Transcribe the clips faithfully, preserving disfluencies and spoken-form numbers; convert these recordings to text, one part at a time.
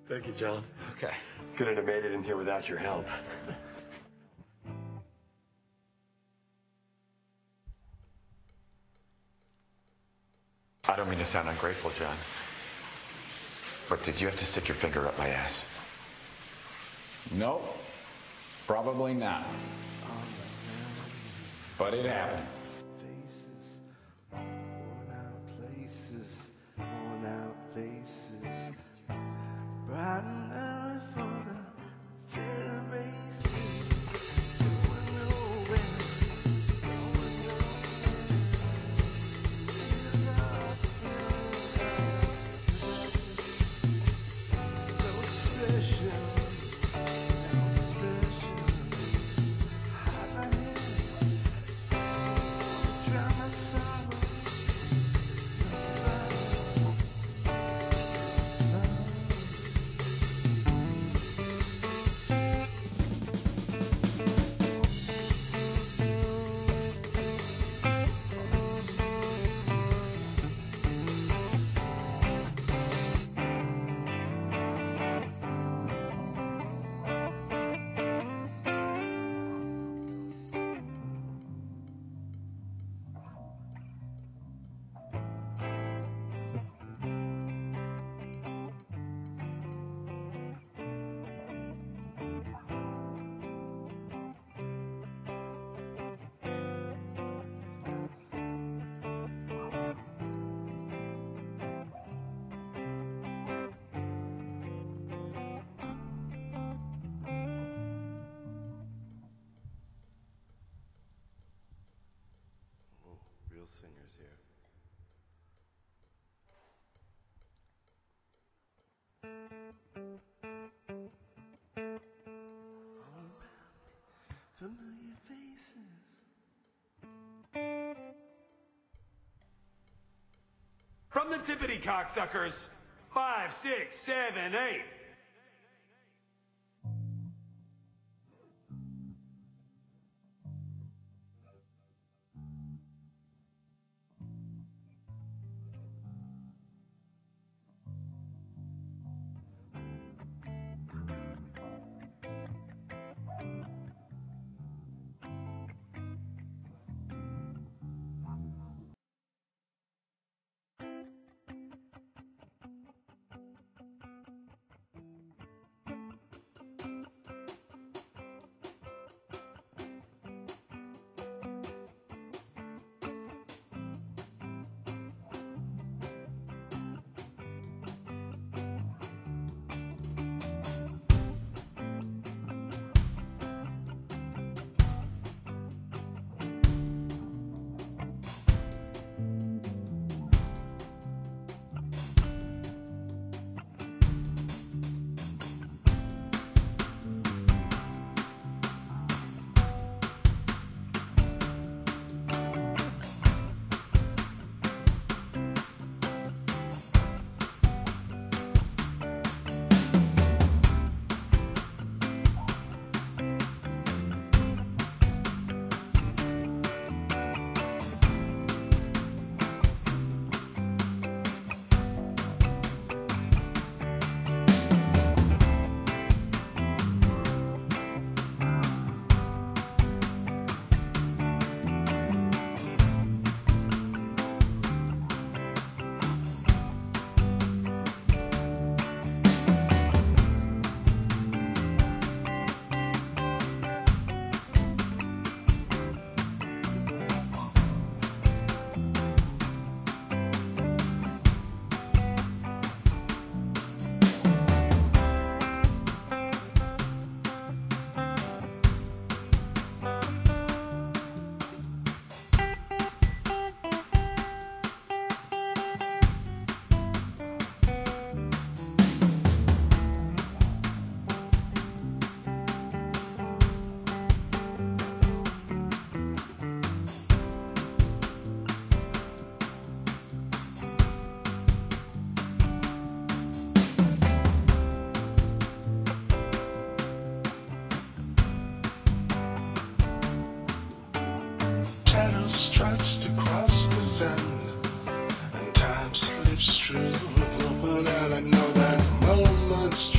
Thank you, John. Okay. Couldn't have made it in here without your help. I don't mean to sound ungrateful, John. But did you have to stick your finger up my ass? Nope. Probably not. But it happened. Faces, worn out places, worn out faces, bright and early for the tail races, going nowhere, going nowhere. Feels up, feels up. No expression, no expression. Hide my head. Drown my sorrow, real singers here. All around me, familiar faces. From the tippity cocksuckers, five, six, seven, eight.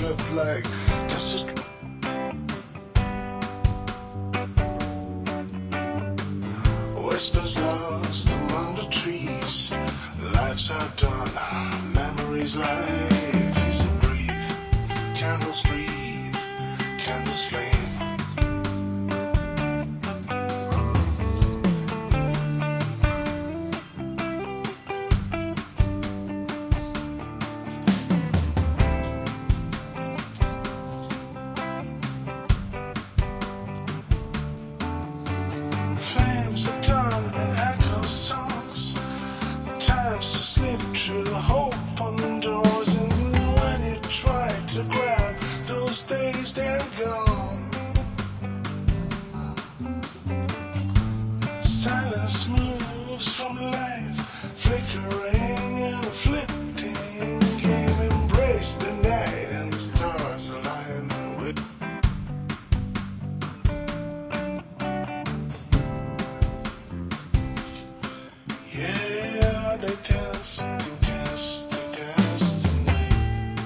drift like desert. Whispers lost among the trees. Lives are done, memories live. Easy breathe, candles breathe, candles flame. Flames are done and echo songs. Times to slip through the open doors, and when you try to grab those days, they're gone. Silence moves from life, flickering and a flitting game. Embrace the night and the stars align with. Yeah, they dance, they dance, they dance tonight.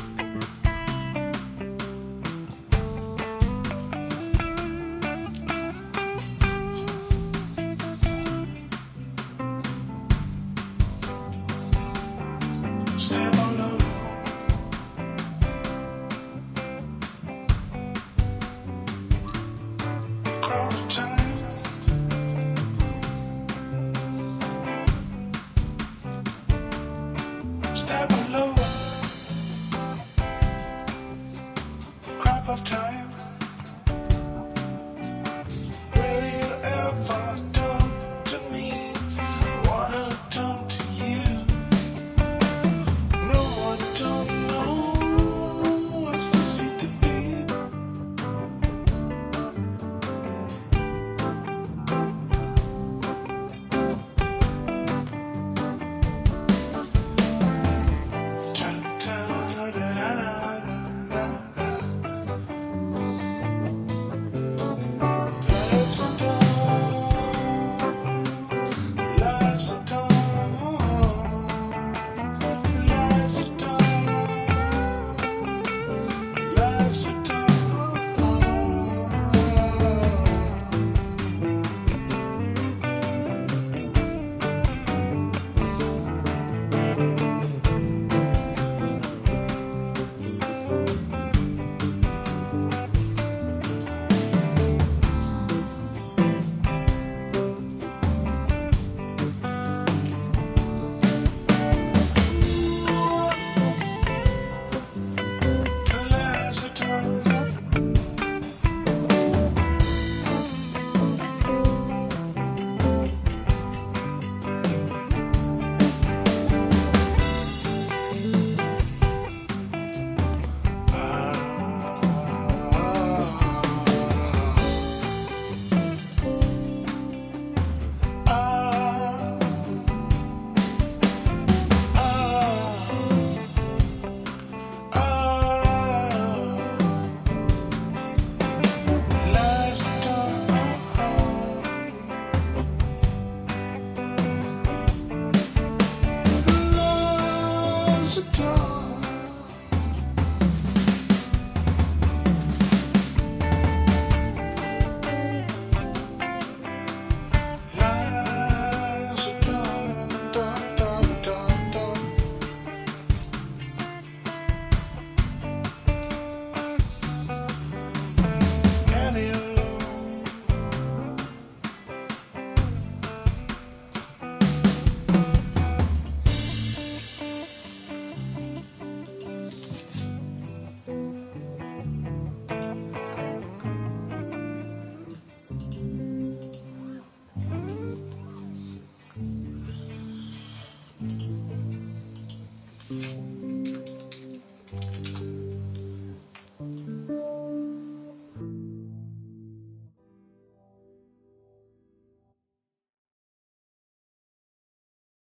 Step all over. Crowd of time. Step all over. Crop of time. Will you ever do to me what I've done to you? No, I don't know what's the seed to be. Lives are done. Lives are done. Lives are done. Lives are done. Lives are done.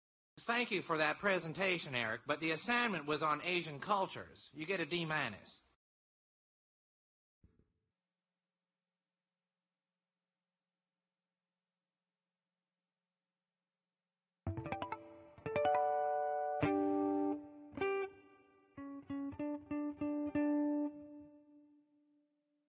Thank you for that presentation, Eric, but the assignment was on Asian cultures. You get a D minus.